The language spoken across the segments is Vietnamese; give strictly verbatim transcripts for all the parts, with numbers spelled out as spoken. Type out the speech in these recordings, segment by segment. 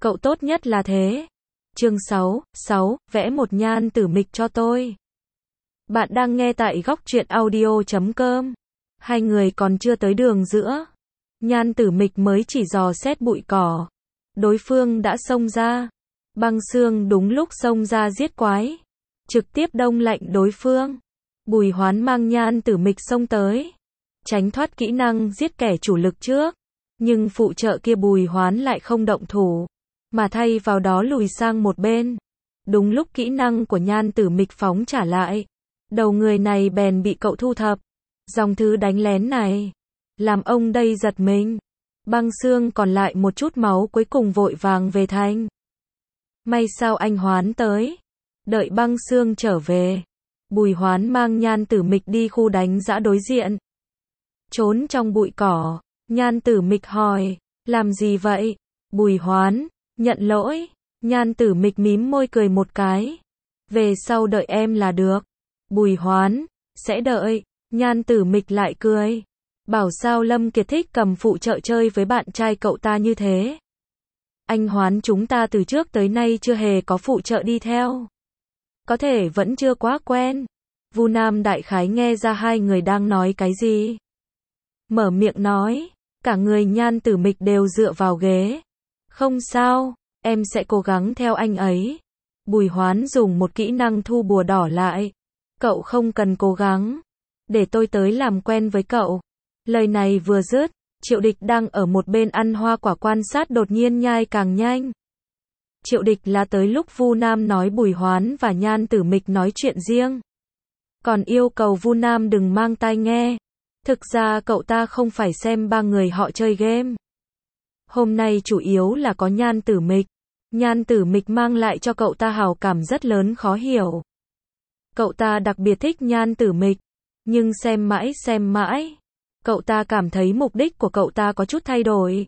Cậu tốt nhất là thế. Chương sáu, sáu, vẽ một nhan tử mịch cho tôi. Bạn đang nghe tại góc truyện audio chấm com. Hai người còn chưa tới đường giữa. Nhan tử mịch mới chỉ dò xét bụi cỏ. Đối phương đã xông ra. Băng xương đúng lúc xông ra giết quái. Trực tiếp đông lạnh đối phương. Bùi Hoán mang nhan tử mịch xông tới. Tránh thoát kỹ năng giết kẻ chủ lực trước. Nhưng phụ trợ kia Bùi Hoán lại không động thủ. Mà thay vào đó lùi sang một bên. Đúng lúc kỹ năng của nhan tử mịch phóng trả lại. Đầu người này bèn bị cậu thu thập. Dòng thứ đánh lén này. Làm ông đây giật mình. Băng xương còn lại một chút máu cuối cùng vội vàng về thành. May sao anh Hoán tới. Đợi băng xương trở về. Bùi Hoán mang nhan tử mịch đi khu đánh giã đối diện. Trốn trong bụi cỏ. Nhan tử mịch hỏi. Làm gì vậy? Bùi Hoán. Nhận lỗi. Nhan tử mịch mím môi cười một cái. Về sau đợi em là được. Bùi Hoán. Sẽ đợi. Nhan tử mịch lại cười. Bảo sao Lâm Kiệt thích cầm phụ trợ chơi với bạn trai cậu ta như thế. Anh Hoán chúng ta từ trước tới nay chưa hề có phụ trợ đi theo. Có thể vẫn chưa quá quen. Vu Nam đại khái nghe ra hai người đang nói cái gì. Mở miệng nói. Cả người nhan tử mịch đều dựa vào ghế. Không sao, em sẽ cố gắng theo anh ấy. Bùi Hoán dùng một kỹ năng thu bùa đỏ lại. Cậu không cần cố gắng. Để tôi tới làm quen với cậu. Lời này vừa dứt, Triệu Địch đang ở một bên ăn hoa quả quan sát đột nhiên nhai càng nhanh. Triệu Địch là tới lúc Vu Nam nói Bùi Hoán và nhan tử mịch nói chuyện riêng. Còn yêu cầu Vu Nam đừng mang tai nghe. Thực ra cậu ta không phải xem ba người họ chơi game. Hôm nay chủ yếu là có nhan tử mịch. Nhan tử mịch mang lại cho cậu ta hào cảm rất lớn khó hiểu. Cậu ta đặc biệt thích nhan tử mịch. Nhưng xem mãi xem mãi. Cậu ta cảm thấy mục đích của cậu ta có chút thay đổi.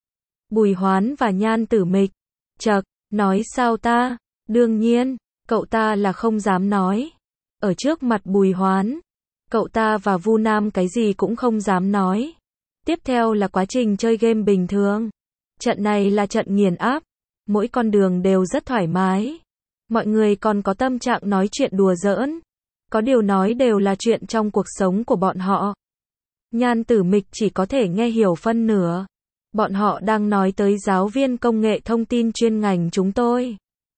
Bùi Hoán và nhan tử mịch. Chậc, nói sao ta? Đương nhiên, cậu ta là không dám nói. Ở trước mặt Bùi Hoán. Cậu ta và Vu Nam cái gì cũng không dám nói. Tiếp theo là quá trình chơi game bình thường. Trận này là trận nghiền áp. Mỗi con đường đều rất thoải mái. Mọi người còn có tâm trạng nói chuyện đùa giỡn. Có điều nói đều là chuyện trong cuộc sống của bọn họ. Nhan tử mịch chỉ có thể nghe hiểu phân nửa. Bọn họ đang nói tới giáo viên công nghệ thông tin chuyên ngành chúng tôi.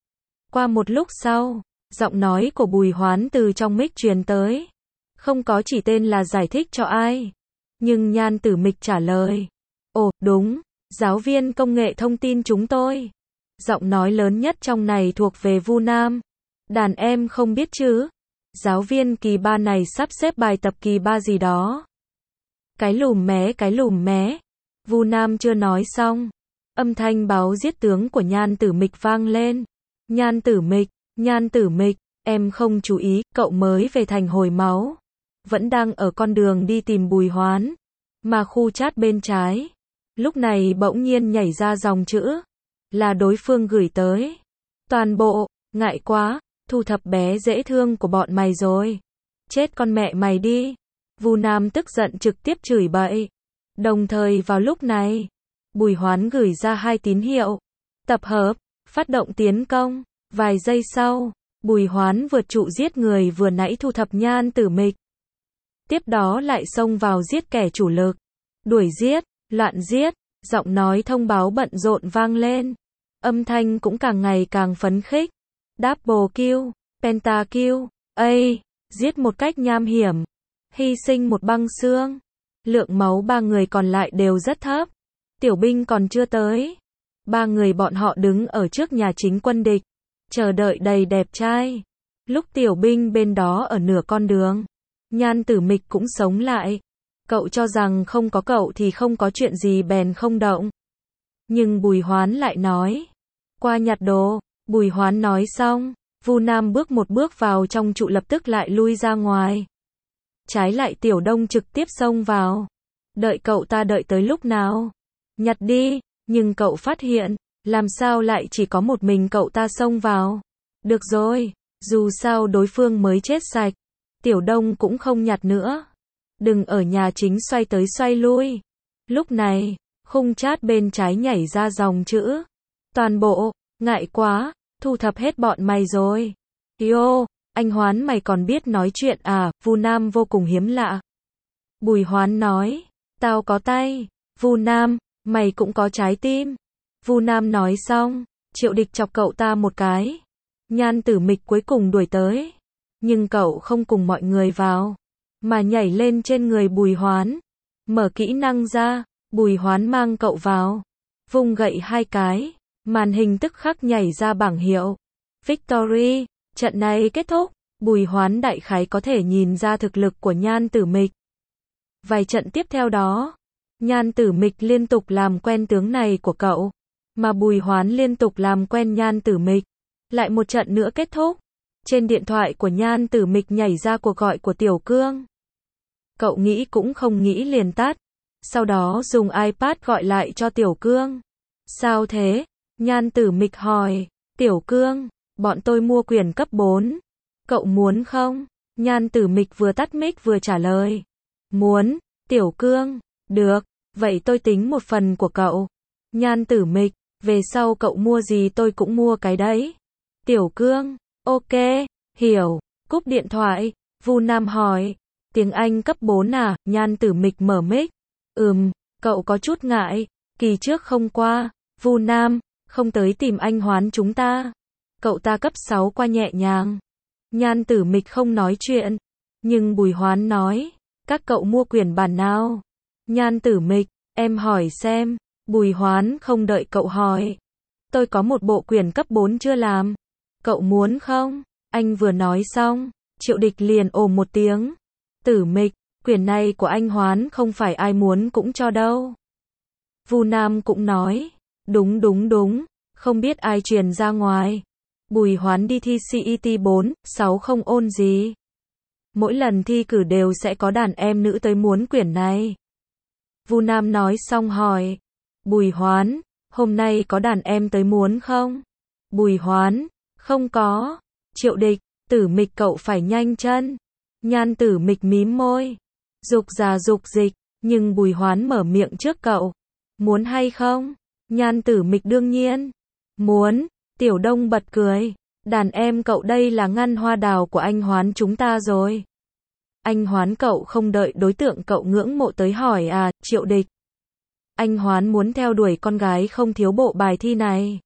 Qua một lúc sau, giọng nói của Bùi Hoán từ trong mic truyền tới. Không có chỉ tên là giải thích cho ai. Nhưng nhan tử mịch trả lời. Ồ, đúng, giáo viên công nghệ thông tin chúng tôi. Giọng nói lớn nhất trong này thuộc về Vu Nam. Đàn em không biết chứ. Giáo viên kỳ ba này sắp xếp bài tập kỳ ba gì đó. Cái lùm mé cái lùm mé. Vu Nam chưa nói xong. Âm thanh báo giết tướng của nhan tử mịch vang lên. Nhan tử mịch, nhan tử mịch, em không chú ý, cậu mới về thành hồi máu. Vẫn đang ở con đường đi tìm Bùi Hoán. Mà khu chat bên trái. Lúc này bỗng nhiên nhảy ra dòng chữ. Là đối phương gửi tới. Toàn bộ, ngại quá, thu thập bé dễ thương của bọn mày rồi. Chết con mẹ mày đi. Vu Nam tức giận trực tiếp chửi bậy. Đồng thời vào lúc này, Bùi Hoán gửi ra hai tín hiệu. Tập hợp, phát động tiến công. Vài giây sau, Bùi Hoán vượt trụ giết người vừa nãy thu thập nhan tử mịch. Tiếp đó lại xông vào giết kẻ chủ lực. Đuổi giết, loạn giết, giọng nói thông báo bận rộn vang lên. Âm thanh cũng càng ngày càng phấn khích. Double kill, pentakill, ây, giết một cách nham hiểm. Hy sinh một băng xương. Lượng máu ba người còn lại đều rất thấp. Tiểu binh còn chưa tới. Ba người bọn họ đứng ở trước nhà chính quân địch. Chờ đợi đầy đẹp trai. Lúc tiểu binh bên đó ở nửa con đường. Nhan tử mịch cũng sống lại. Cậu cho rằng không có cậu thì không có chuyện gì bèn không động. Nhưng Bùi Hoán lại nói. Qua nhặt đồ. Bùi Hoán nói xong. Vu Nam bước một bước vào trong trụ lập tức lại lui ra ngoài. Trái lại Tiểu Đông trực tiếp xông vào. Đợi cậu ta đợi tới lúc nào? Nhặt đi. Nhưng cậu phát hiện. Làm sao lại chỉ có một mình cậu ta xông vào? Được rồi. Dù sao đối phương mới chết sạch. Tiểu Đông cũng không nhặt nữa. Đừng ở nhà chính xoay tới xoay lui. Lúc này, khung chat bên trái nhảy ra dòng chữ. Toàn bộ, ngại quá, thu thập hết bọn mày rồi. Yo, anh Hoán mày còn biết nói chuyện à, Vu Nam vô cùng hiếm lạ. Bùi Hoán nói, tao có tay. Vu Nam, mày cũng có trái tim. Vu Nam nói xong, Triệu Địch chọc cậu ta một cái. Nhan Tử Mịch cuối cùng đuổi tới. Nhưng cậu không cùng mọi người vào, mà nhảy lên trên người Bùi Hoán. Mở kỹ năng ra, Bùi Hoán mang cậu vào. Vung gậy hai cái, màn hình tức khắc nhảy ra bảng hiệu. Victory, trận này kết thúc. Bùi Hoán đại khái có thể nhìn ra thực lực của Nhan Tử Mịch. Vài trận tiếp theo đó, Nhan Tử Mịch liên tục làm quen tướng này của cậu, mà Bùi Hoán liên tục làm quen Nhan Tử Mịch. Lại một trận nữa kết thúc. Trên điện thoại của Nhan Tử Mịch nhảy ra cuộc gọi của Tiểu Cương. Cậu nghĩ cũng không nghĩ liền tắt. Sau đó dùng iPad gọi lại cho Tiểu Cương. Sao thế? Nhan Tử Mịch hỏi. Tiểu Cương, bọn tôi mua quyền cấp bốn. Cậu muốn không? Nhan Tử Mịch vừa tắt mic vừa trả lời. Muốn. Tiểu Cương, được, vậy tôi tính một phần của cậu. Nhan Tử Mịch, về sau cậu mua gì tôi cũng mua cái đấy. Tiểu Cương, ok, hiểu. Cúp điện thoại, Vu Nam hỏi. Tiếng Anh cấp bốn à? Nhan Tử Mịch mở mic. Ừm, cậu có chút ngại. Kỳ trước không qua. Vu Nam, không tới tìm anh Hoán chúng ta. Cậu ta cấp sáu qua nhẹ nhàng. Nhan Tử Mịch không nói chuyện. Nhưng Bùi Hoán nói. Các cậu mua quyển bản nào? Nhan Tử Mịch, em hỏi xem. Bùi Hoán không đợi cậu hỏi. Tôi có một bộ quyển cấp bốn chưa làm. Cậu muốn không? Anh vừa nói xong, Triệu Địch liền ồ một tiếng. Tử Mịch, quyển này của anh Hoán không phải ai muốn cũng cho đâu. Vu Nam cũng nói. Đúng đúng đúng, không biết ai truyền ra ngoài. Bùi Hoán đi thi xê e tê bốn, sáu không ôn gì. Mỗi lần thi cử đều sẽ có đàn em nữ tới muốn quyển này. Vu Nam nói xong hỏi. Bùi Hoán, hôm nay có đàn em tới muốn không? Bùi Hoán, không có. Triệu Địch, Tử Mịch cậu phải nhanh chân. Nhan Tử Mịch mím môi. Dục già dục dịch, nhưng Bùi Hoán mở miệng trước cậu. Muốn hay không? Nhan Tử Mịch đương nhiên. Muốn. Tiểu Đông bật cười. Đàn em cậu đây là ngăn hoa đào của anh Hoán chúng ta rồi. Anh Hoán cậu không đợi đối tượng cậu ngưỡng mộ tới hỏi à, Triệu Địch. Anh Hoán muốn theo đuổi con gái không thiếu bộ bài thi này.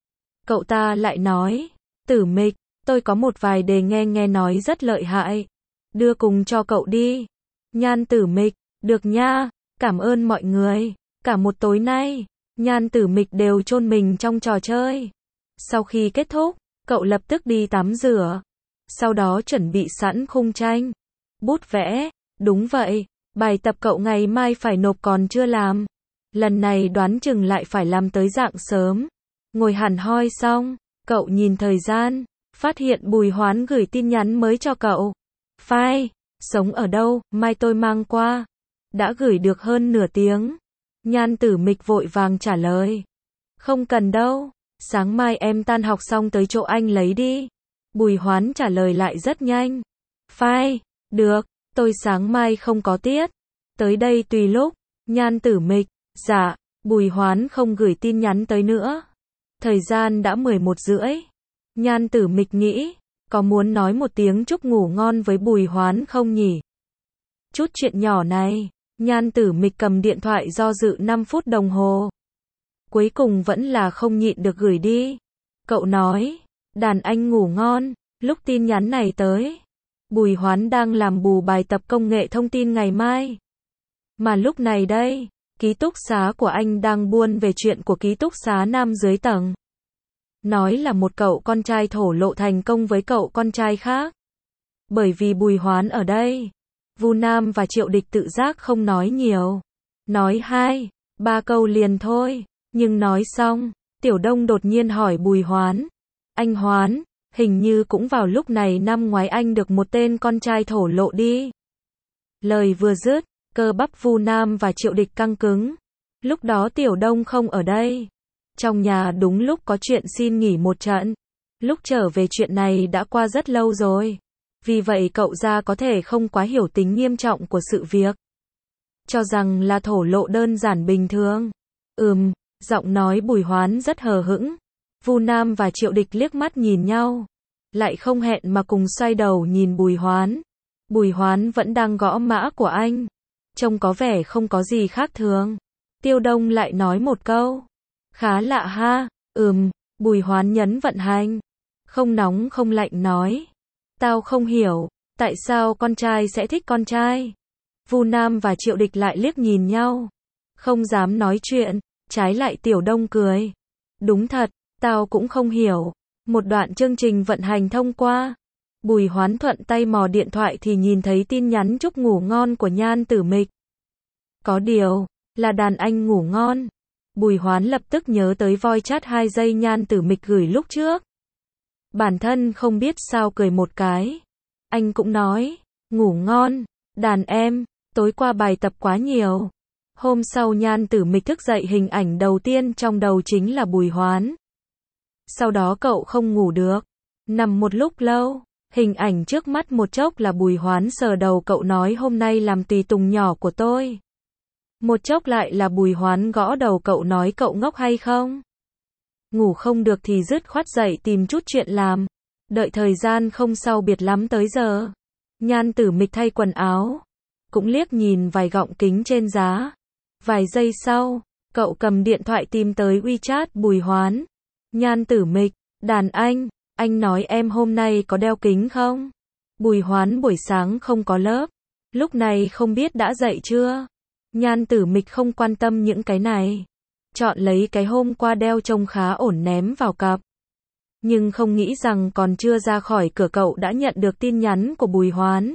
Cậu ta lại nói. Tử Mịch, tôi có một vài đề nghe nghe nói rất lợi hại. Đưa cùng cho cậu đi. Nhan Tử Mịch, được nha, cảm ơn mọi người. Cả một tối nay, Nhan Tử Mịch đều chôn mình trong trò chơi. Sau khi kết thúc, cậu lập tức đi tắm rửa. Sau đó chuẩn bị sẵn khung tranh. Bút vẽ, đúng vậy, bài tập cậu ngày mai phải nộp còn chưa làm. Lần này đoán chừng lại phải làm tới rạng sớm. Ngồi hẳn hoi xong, cậu nhìn thời gian, phát hiện Bùi Hoán gửi tin nhắn mới cho cậu. Phai, sống ở đâu, mai tôi mang qua. Đã gửi được hơn nửa tiếng. Nhan Tử Mịch vội vàng trả lời. Không cần đâu, sáng mai em tan học xong tới chỗ anh lấy đi. Bùi Hoán trả lời lại rất nhanh. Phai, được, tôi sáng mai không có tiết. Tới đây tùy lúc. Nhan Tử Mịch, dạ, Bùi Hoán không gửi tin nhắn tới nữa. Thời gian đã mười một rưỡi. Nhan Tử Mịch nghĩ, có muốn nói một tiếng chúc ngủ ngon với Bùi Hoán không nhỉ? Chút chuyện nhỏ này, Nhan Tử Mịch cầm điện thoại do dự năm phút đồng hồ. Cuối cùng vẫn là không nhịn được gửi đi. Cậu nói, đàn anh ngủ ngon, lúc tin nhắn này tới. Bùi Hoán đang làm bù bài tập công nghệ thông tin ngày mai. Mà lúc này đây, ký túc xá của anh đang buôn về chuyện của ký túc xá nam dưới tầng. Nói là một cậu con trai thổ lộ thành công với cậu con trai khác. Bởi vì Bùi Hoán ở đây, Vu Nam và Triệu Địch tự giác không nói nhiều. Nói hai, ba câu liền thôi. Nhưng nói xong, Tiểu Đông đột nhiên hỏi Bùi Hoán. Anh Hoán, hình như cũng vào lúc này năm ngoái anh được một tên con trai thổ lộ đi. Lời vừa dứt, cơ bắp Vu Nam và Triệu Địch căng cứng. Lúc đó Tiểu Đông không ở đây. Trong nhà đúng lúc có chuyện xin nghỉ một trận. Lúc trở về chuyện này đã qua rất lâu rồi. Vì vậy cậu ra có thể không quá hiểu tính nghiêm trọng của sự việc. Cho rằng là thổ lộ đơn giản bình thường. Ừm, Giọng nói Bùi Hoán rất hờ hững. Vu Nam và Triệu Địch liếc mắt nhìn nhau, lại không hẹn mà cùng xoay đầu nhìn Bùi Hoán. Bùi Hoán vẫn đang gõ mã của anh, trông có vẻ không có gì khác thường. Tiêu Đông lại nói một câu, khá lạ ha. Ừm. Bùi Hoán nhấn vận hành, không nóng không lạnh nói, tao không hiểu, tại sao con trai sẽ thích con trai. Vu Nam và Triệu Địch lại liếc nhìn nhau, không dám nói chuyện, trái lại Tiểu Đông cười. Đúng thật, tao cũng không hiểu. Một đoạn chương trình vận hành thông qua. Bùi Hoán thuận tay mò điện thoại thì nhìn thấy tin nhắn chúc ngủ ngon của Nhan Tử Mịch. Có điều, là đàn anh ngủ ngon. Bùi Hoán lập tức nhớ tới voice chat hai giây Nhan Tử Mịch gửi lúc trước. Bản thân không biết sao cười một cái. Anh cũng nói, ngủ ngon, đàn em, tối qua bài tập quá nhiều. Hôm sau Nhan Tử Mịch thức dậy hình ảnh đầu tiên trong đầu chính là Bùi Hoán. Sau đó cậu không ngủ được, nằm một lúc lâu, hình ảnh trước mắt một chốc là Bùi Hoán sờ đầu cậu nói hôm nay làm tùy tùng nhỏ của tôi. Một chốc lại là Bùi Hoán gõ đầu cậu nói cậu ngốc hay không? Ngủ không được thì dứt khoát dậy tìm chút chuyện làm. Đợi thời gian không sao biệt lắm tới giờ. Nhan Tử Mịch thay quần áo, cũng liếc nhìn vài gọng kính trên giá. Vài giây sau, cậu cầm điện thoại tìm tới WeChat Bùi Hoán. Nhan Tử Mịch, đàn anh, anh nói em hôm nay có đeo kính không? Bùi Hoán buổi sáng không có lớp, lúc này không biết đã dậy chưa? Nhan Tử Mịch không quan tâm những cái này, chọn lấy cái hôm qua đeo trông khá ổn ném vào cặp. Nhưng không nghĩ rằng còn chưa ra khỏi cửa cậu đã nhận được tin nhắn của Bùi Hoán.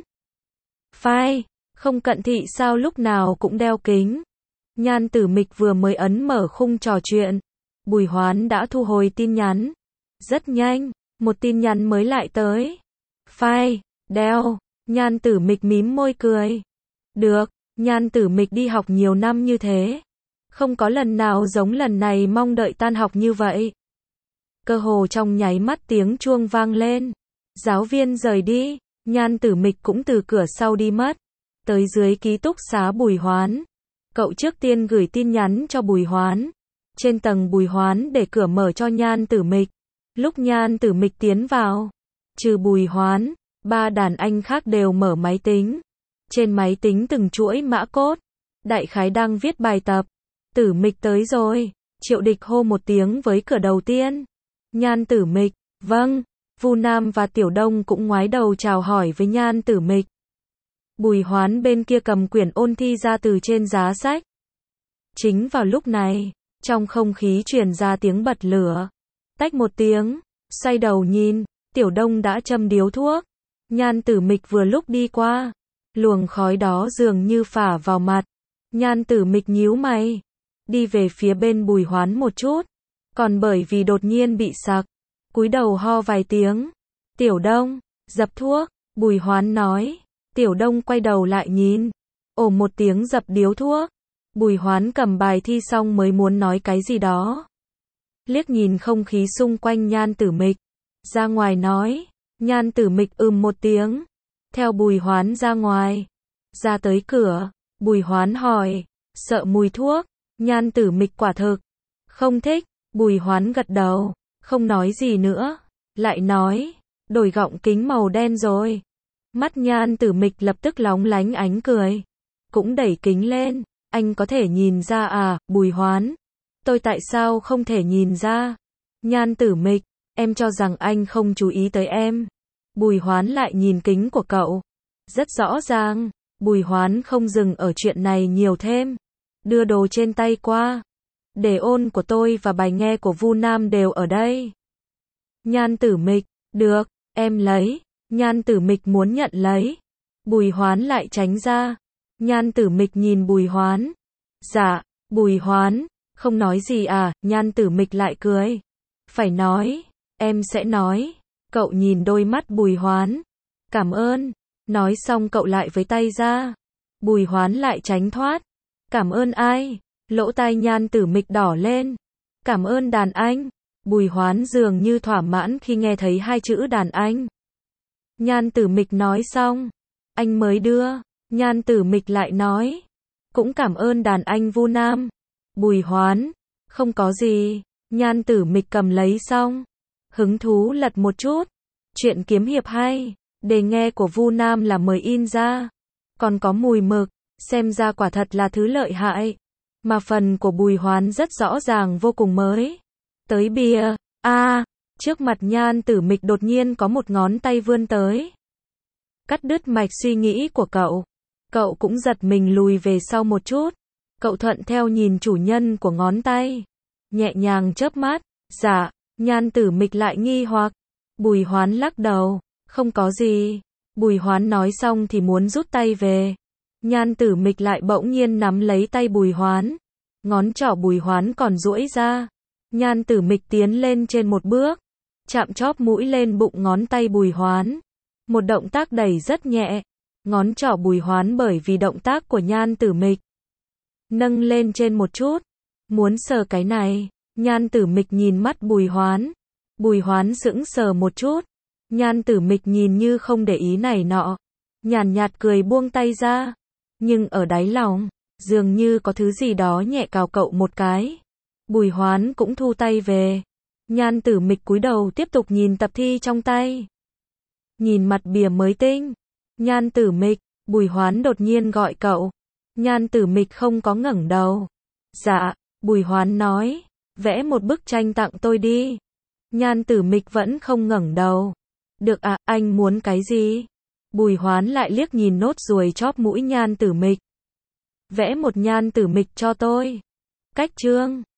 Phai, không cận thị sao lúc nào cũng đeo kính. Nhan Tử Mịch vừa mới ấn mở khung trò chuyện, Bùi Hoán đã thu hồi tin nhắn. Rất nhanh, một tin nhắn mới lại tới. Phai, đeo. Nhan Tử Mịch mím môi cười. Được, Nhan Tử Mịch đi học nhiều năm như thế, không có lần nào giống lần này mong đợi tan học như vậy. Cơ hồ trong nháy mắt tiếng chuông vang lên. Giáo viên rời đi, Nhan Tử Mịch cũng từ cửa sau đi mất. Tới dưới ký túc xá Bùi Hoán. Cậu trước tiên gửi tin nhắn cho Bùi Hoán. Trên tầng Bùi Hoán để cửa mở cho Nhan Tử Mịch. Lúc Nhan Tử Mịch tiến vào, trừ Bùi Hoán, ba đàn anh khác đều mở máy tính. Trên máy tính từng chuỗi mã code, đại khái đang viết bài tập. Tử Mịch tới rồi, Triệu Địch hô một tiếng với cửa đầu tiên. Nhan Tử Mịch, vâng. Vu Nam và Tiểu Đông cũng ngoái đầu chào hỏi với Nhan Tử Mịch. Bùi Hoán bên kia cầm quyển ôn thi ra từ trên giá sách. Chính vào lúc này, trong không khí truyền ra tiếng bật lửa. Tách một tiếng, xoay đầu nhìn, Tiểu Đông đã châm điếu thuốc. Nhan Tử Mịch vừa lúc đi qua, luồng khói đó dường như phả vào mặt. Nhan Tử Mịch nhíu mày, đi về phía bên Bùi Hoán một chút, còn bởi vì đột nhiên bị sặc, cúi đầu ho vài tiếng. Tiểu Đông, dập thuốc, Bùi Hoán nói. Tiểu Đông quay đầu lại nhìn, ồ một tiếng dập điếu thuốc. Bùi Hoán cầm bài thi xong mới muốn nói cái gì đó. Liếc nhìn không khí xung quanh Nhan Tử Mịch, ra ngoài nói. Nhan Tử Mịch ừm một tiếng, theo Bùi Hoán ra ngoài. Ra tới cửa, Bùi Hoán hỏi, sợ mùi thuốc? Nhan Tử Mịch quả thực không thích. Bùi Hoán gật đầu, không nói gì nữa, lại nói, đổi gọng kính màu đen rồi. Mắt Nhan Tử Mịch lập tức lóng lánh ánh cười, cũng đẩy kính lên. Anh có thể nhìn ra à? Bùi Hoán, tôi tại sao không thể nhìn ra? Nhan Tử Mịch, em cho rằng anh không chú ý tới em. Bùi Hoán lại nhìn kính của cậu, rất rõ ràng. Bùi Hoán không dừng ở chuyện này nhiều thêm, đưa đồ trên tay qua. Để ôn của tôi và bài nghe của Vu Nam đều ở đây. Nhan Tử Mịch, được, em lấy. Nhan Tử Mịch muốn nhận lấy, Bùi Hoán lại tránh ra. Nhan Tử Mịch nhìn Bùi Hoán. Dạ. Bùi Hoán, không nói gì à? Nhan Tử Mịch lại cười. Phải nói, em sẽ nói. Cậu nhìn đôi mắt Bùi Hoán. Cảm ơn. Nói xong cậu lại với tay ra. Bùi Hoán lại tránh thoát. Cảm ơn ai? Lỗ tai Nhan Tử Mịch đỏ lên. Cảm ơn đàn anh. Bùi Hoán dường như thỏa mãn khi nghe thấy hai chữ đàn anh. Nhan Tử Mịch nói xong, anh mới đưa. Nhan Tử Mịch lại nói, cũng cảm ơn đàn anh Vu Nam. Bùi Hoán, Không có gì. Nhan Tử Mịch cầm lấy xong. Hứng thú lật một chút. Chuyện kiếm hiệp hay. Đề nghe của Vu Nam là mới in ra. Còn có mùi mực. Xem ra quả thật là thứ lợi hại. Mà phần của Bùi Hoán rất rõ ràng vô cùng mới. Tới bìa. a à, trước mặt Nhan Tử Mịch đột nhiên có một ngón tay vươn tới. Cắt đứt mạch suy nghĩ của cậu. Cậu cũng giật mình lùi về sau một chút. Cậu thuận theo nhìn chủ nhân của ngón tay. Nhẹ nhàng chớp mắt. Dạ. Nhan Tử Mịch lại nghi hoặc. Bùi Hoán lắc đầu. Không có gì. Bùi Hoán nói xong thì muốn rút tay về. Nhan Tử Mịch lại bỗng nhiên nắm lấy tay Bùi Hoán. Ngón trỏ Bùi Hoán còn duỗi ra. Nhan Tử Mịch tiến lên trên một bước. Chạm chóp mũi lên bụng ngón tay Bùi Hoán. Một động tác đẩy rất nhẹ. Ngón trỏ Bùi Hoán bởi vì động tác của Nhan Tử Mịch nâng lên trên một chút. Muốn sờ cái này. Nhan Tử Mịch nhìn mắt Bùi Hoán. Bùi Hoán sững sờ một chút. Nhan Tử Mịch nhìn như không để ý này nọ. Nhàn nhạt cười buông tay ra. Nhưng ở đáy lòng, dường như có thứ gì đó nhẹ cào cậu một cái. Bùi Hoán cũng thu tay về. Nhan Tử Mịch cúi đầu tiếp tục nhìn tập thi trong tay. Nhìn mặt bìa mới tinh. Nhan Tử Mịch, Bùi Hoán đột nhiên gọi cậu. Nhan Tử Mịch không có ngẩng đầu. Dạ, Bùi Hoán nói, vẽ một bức tranh tặng tôi đi. Nhan Tử Mịch vẫn không ngẩng đầu. Được à, anh muốn cái gì? Bùi Hoán lại liếc nhìn nốt ruồi chóp mũi Nhan Tử Mịch. Vẽ một Nhan Tử Mịch cho tôi. Cách chương